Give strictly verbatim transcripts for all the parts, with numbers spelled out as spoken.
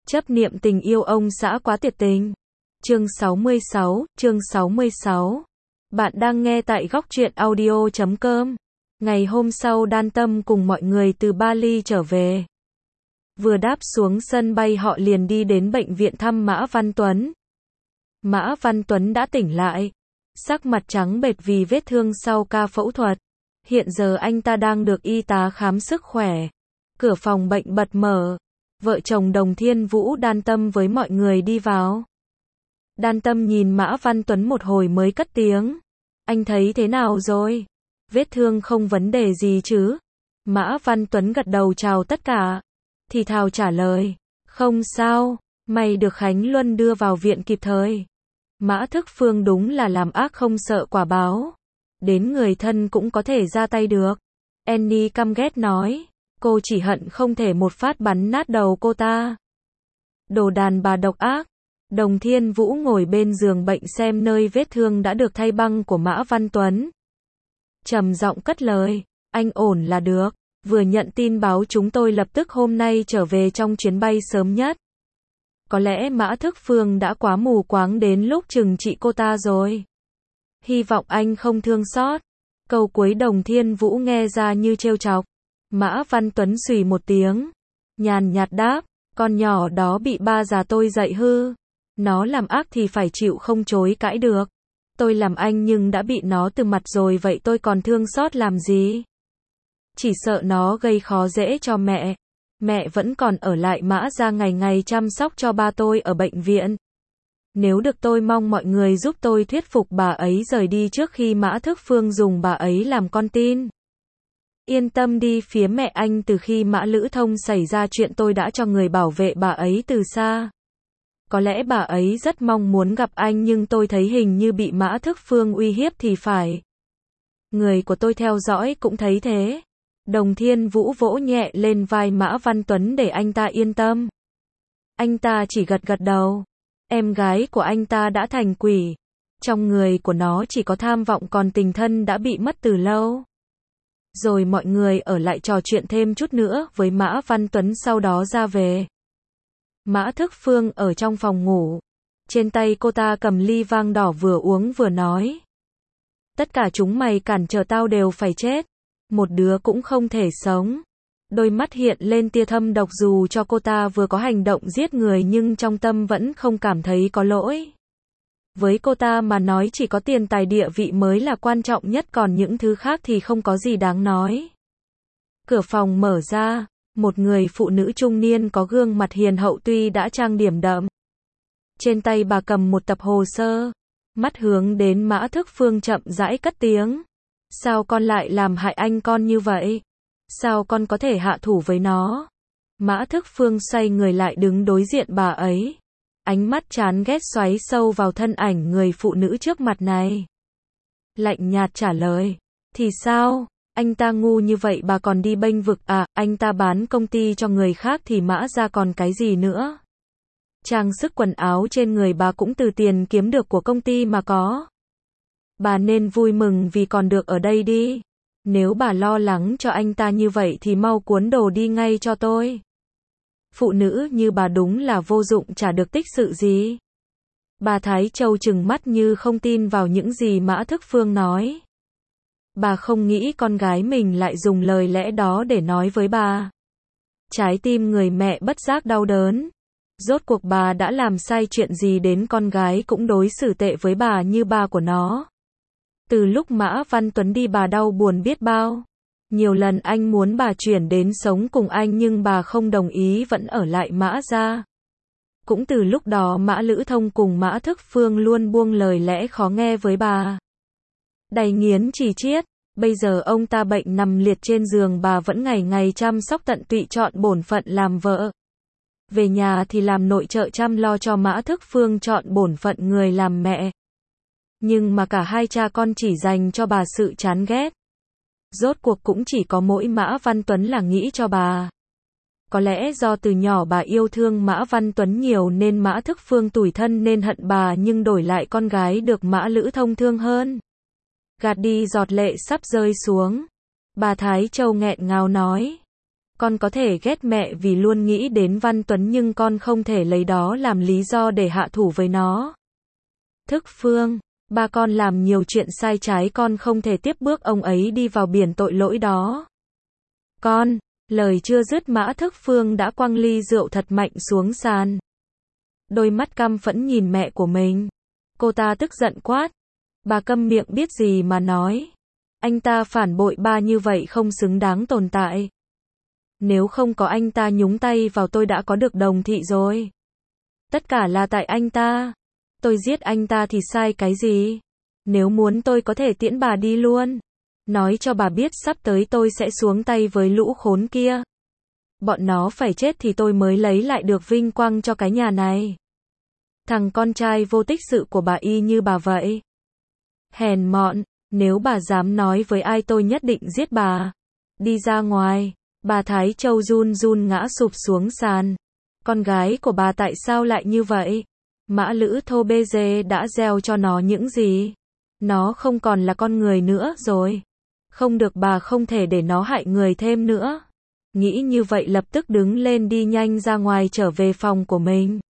Chấp niệm tình yêu ông xã quá tuyệt tình. Chương sáu mươi sáu, chương sáu mươi sáu. Bạn đang nghe tại góc truyện audio chấm com. Ngày hôm sau Đan Tâm cùng mọi người từ Bali trở về. Vừa đáp xuống sân bay họ liền đi đến bệnh viện thăm Mã Văn Tuấn. Mã Văn Tuấn đã tỉnh lại. Sắc mặt trắng bệch vì vết thương sau ca phẫu thuật. Hiện giờ anh ta đang được y tá khám sức khỏe. Cửa phòng bệnh bật mở. Vợ chồng Đồng Thiên Vũ Đan Tâm với mọi người đi vào. Đan Tâm nhìn Mã Văn Tuấn một hồi mới cất tiếng. Anh thấy thế nào rồi? Vết thương không vấn đề gì chứ? Mã Văn Tuấn gật đầu chào tất cả. Thì thào trả lời. Không sao, may được Khánh Luân đưa vào viện kịp thời. Mã Thức Phương đúng là làm ác không sợ quả báo. Đến người thân cũng có thể ra tay được. Annie căm ghét nói. Cô chỉ hận không thể một phát bắn nát đầu cô ta. Đồ đàn bà độc ác. Đồng Thiên Vũ ngồi bên giường bệnh xem nơi vết thương đã được thay băng của Mã Văn Tuấn. Trầm giọng cất lời. Anh ổn là được. Vừa nhận tin báo chúng tôi lập tức hôm nay trở về trong chuyến bay sớm nhất. Có lẽ Mã Thức Phương đã quá mù quáng đến lúc trừng trị cô ta rồi. Hy vọng anh không thương xót. Câu cuối Đồng Thiên Vũ nghe ra như trêu chọc. Mã Văn Tuấn xùy một tiếng. Nhàn nhạt đáp. Con nhỏ đó bị ba già tôi dạy hư. Nó làm ác thì phải chịu không chối cãi được. Tôi làm anh nhưng đã bị nó từ mặt rồi vậy tôi còn thương xót làm gì? Chỉ sợ nó gây khó dễ cho mẹ. Mẹ vẫn còn ở lại Mã gia ngày ngày chăm sóc cho ba tôi ở bệnh viện. Nếu được tôi mong mọi người giúp tôi thuyết phục bà ấy rời đi trước khi Mã Thức Phương dùng bà ấy làm con tin. Yên tâm đi phía mẹ anh, từ khi Mã Lữ Thông xảy ra chuyện tôi đã cho người bảo vệ bà ấy từ xa. Có lẽ bà ấy rất mong muốn gặp anh nhưng tôi thấy hình như bị Mã Thức Phương uy hiếp thì phải. Người của tôi theo dõi cũng thấy thế. Đồng Thiên Vũ vỗ nhẹ lên vai Mã Văn Tuấn để anh ta yên tâm. Anh ta chỉ gật gật đầu. Em gái của anh ta đã thành quỷ. Trong người của nó chỉ có tham vọng còn tình thân đã bị mất từ lâu. Rồi mọi người ở lại trò chuyện thêm chút nữa với Mã Văn Tuấn sau đó ra về. Mã Thức Phương ở trong phòng ngủ. Trên tay cô ta cầm ly vang đỏ vừa uống vừa nói. Tất cả chúng mày cản trở tao đều phải chết. Một đứa cũng không thể sống. Đôi mắt hiện lên tia thâm độc dù cho cô ta vừa có hành động giết người nhưng trong tâm vẫn không cảm thấy có lỗi. Với cô ta mà nói chỉ có tiền tài địa vị mới là quan trọng nhất còn những thứ khác thì không có gì đáng nói. Cửa phòng mở ra, một người phụ nữ trung niên có gương mặt hiền hậu tuy đã trang điểm đậm. Trên tay bà cầm một tập hồ sơ, mắt hướng đến Mã Thức Phương chậm rãi cất tiếng. Sao con lại làm hại anh con như vậy? Sao con có thể hạ thủ với nó? Mã Thức Phương xoay người lại đứng đối diện bà ấy. Ánh mắt chán ghét xoáy sâu vào thân ảnh người phụ nữ trước mặt này. Lạnh nhạt trả lời. Thì sao? Anh ta ngu như vậy bà còn đi bênh vực à? Anh ta bán công ty cho người khác thì Mã ra còn cái gì nữa? Trang sức quần áo trên người bà cũng từ tiền kiếm được của công ty mà có. Bà nên vui mừng vì còn được ở đây đi. Nếu bà lo lắng cho anh ta như vậy thì mau cuốn đồ đi ngay cho tôi. Phụ nữ như bà đúng là vô dụng chả được tích sự gì. Bà Thái Châu trừng mắt như không tin vào những gì Mã Thức Phương nói. Bà không nghĩ con gái mình lại dùng lời lẽ đó để nói với bà. Trái tim người mẹ bất giác đau đớn. Rốt cuộc bà đã làm sai chuyện gì đến con gái cũng đối xử tệ với bà như ba của nó. Từ lúc Mã Văn Tuấn đi bà đau buồn biết bao. Nhiều lần anh muốn bà chuyển đến sống cùng anh nhưng bà không đồng ý vẫn ở lại Mã gia. Cũng từ lúc đó Mã Lữ Thông cùng Mã Thức Phương luôn buông lời lẽ khó nghe với bà. Đầy nghiến chỉ chiết, bây giờ ông ta bệnh nằm liệt trên giường bà vẫn ngày ngày chăm sóc tận tụy chọn bổn phận làm vợ. Về nhà thì làm nội trợ chăm lo cho Mã Thức Phương chọn bổn phận người làm mẹ. Nhưng mà cả hai cha con chỉ dành cho bà sự chán ghét. Rốt cuộc cũng chỉ có mỗi Mã Văn Tuấn là nghĩ cho bà. Có lẽ do từ nhỏ bà yêu thương Mã Văn Tuấn nhiều nên Mã Thức Phương tủi thân nên hận bà nhưng đổi lại con gái được Mã Lữ Thông thương hơn. Gạt đi giọt lệ sắp rơi xuống. Bà Thái Châu nghẹn ngào nói. Con có thể ghét mẹ vì luôn nghĩ đến Văn Tuấn nhưng con không thể lấy đó làm lý do để hạ thủ với nó. Thức Phương, ba con làm nhiều chuyện sai trái, con không thể tiếp bước ông ấy đi vào biển tội lỗi đó. Con, lời chưa dứt Mã Thức Phương đã quăng ly rượu thật mạnh xuống sàn. Đôi mắt căm phẫn nhìn mẹ của mình. Cô ta tức giận quát. Bà câm miệng, biết gì mà nói. Anh ta phản bội ba như vậy không xứng đáng tồn tại. Nếu không có anh ta nhúng tay vào tôi đã có được Đồng Thị rồi. Tất cả là tại anh ta. Tôi giết anh ta thì sai cái gì? Nếu muốn tôi có thể tiễn bà đi luôn. Nói cho bà biết sắp tới tôi sẽ xuống tay với lũ khốn kia. Bọn nó phải chết thì tôi mới lấy lại được vinh quang cho cái nhà này. Thằng con trai vô tích sự của bà y như bà vậy. Hèn mọn, nếu bà dám nói với ai tôi nhất định giết bà. Đi ra ngoài. Bà Thái Châu run run ngã sụp xuống sàn. Con gái của bà tại sao lại như vậy? Mã Lữ Thô Bê Dê đã gieo cho nó những gì? Nó không còn là con người nữa rồi. Không được, bà không thể để nó hại người thêm nữa. Nghĩ như vậy lập tức đứng lên đi nhanh ra ngoài trở về phòng của mình.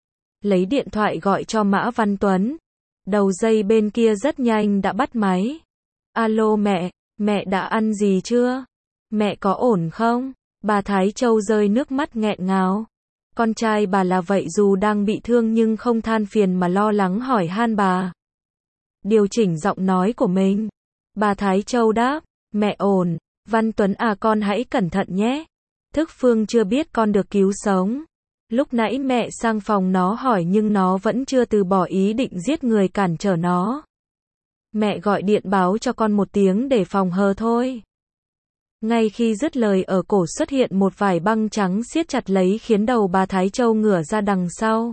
Lấy điện thoại gọi cho Mã Văn Tuấn. Đầu dây bên kia rất nhanh đã bắt máy. Alo mẹ, mẹ đã ăn gì chưa? Mẹ có ổn không? Bà Thái Châu rơi nước mắt nghẹn ngào. Con trai bà là vậy, dù đang bị thương nhưng không than phiền mà lo lắng hỏi han bà. Điều chỉnh giọng nói của mình. Bà Thái Châu đáp, mẹ ổn. Văn Tuấn à, con hãy cẩn thận nhé. Thức Phương chưa biết con được cứu sống. Lúc nãy mẹ sang phòng nó hỏi nhưng nó vẫn chưa từ bỏ ý định giết người cản trở nó. Mẹ gọi điện báo cho con một tiếng để phòng hờ thôi. Ngay khi dứt lời, ở cổ xuất hiện một vải băng trắng siết chặt lấy khiến đầu bà Thái Châu ngửa ra đằng sau.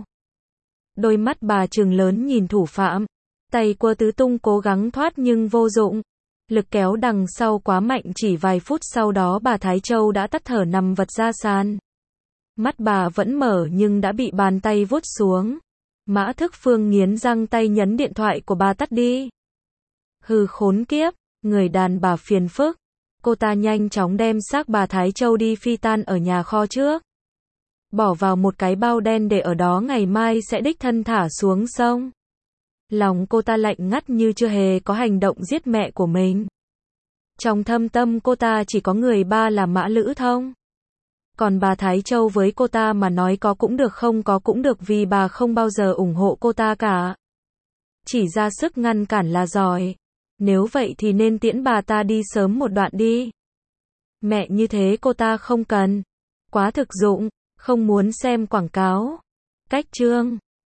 Đôi mắt bà trừng lớn nhìn thủ phạm. Tay quơ tứ tung cố gắng thoát nhưng vô dụng. Lực kéo đằng sau quá mạnh, chỉ vài phút sau đó bà Thái Châu đã tắt thở nằm vật ra sàn. Mắt bà vẫn mở nhưng đã bị bàn tay vuốt xuống. Mã Thức Phương nghiến răng tay nhấn điện thoại của bà tắt đi. Hừ, khốn kiếp, người đàn bà phiền phức. Cô ta nhanh chóng đem xác bà Thái Châu đi phi tan ở nhà kho trước. Bỏ vào một cái bao đen để ở đó, ngày mai sẽ đích thân thả xuống sông. Lòng cô ta lạnh ngắt như chưa hề có hành động giết mẹ của mình. Trong thâm tâm cô ta chỉ có người ba là Mã Lữ Thông. Còn bà Thái Châu với cô ta mà nói có cũng được không có cũng được, vì bà không bao giờ ủng hộ cô ta cả. Chỉ ra sức ngăn cản là giỏi. Nếu vậy thì nên tiễn bà ta đi sớm một đoạn đi. Mẹ như thế cô ta không cần. Quá thực dụng, không muốn xem quảng cáo. Cách chương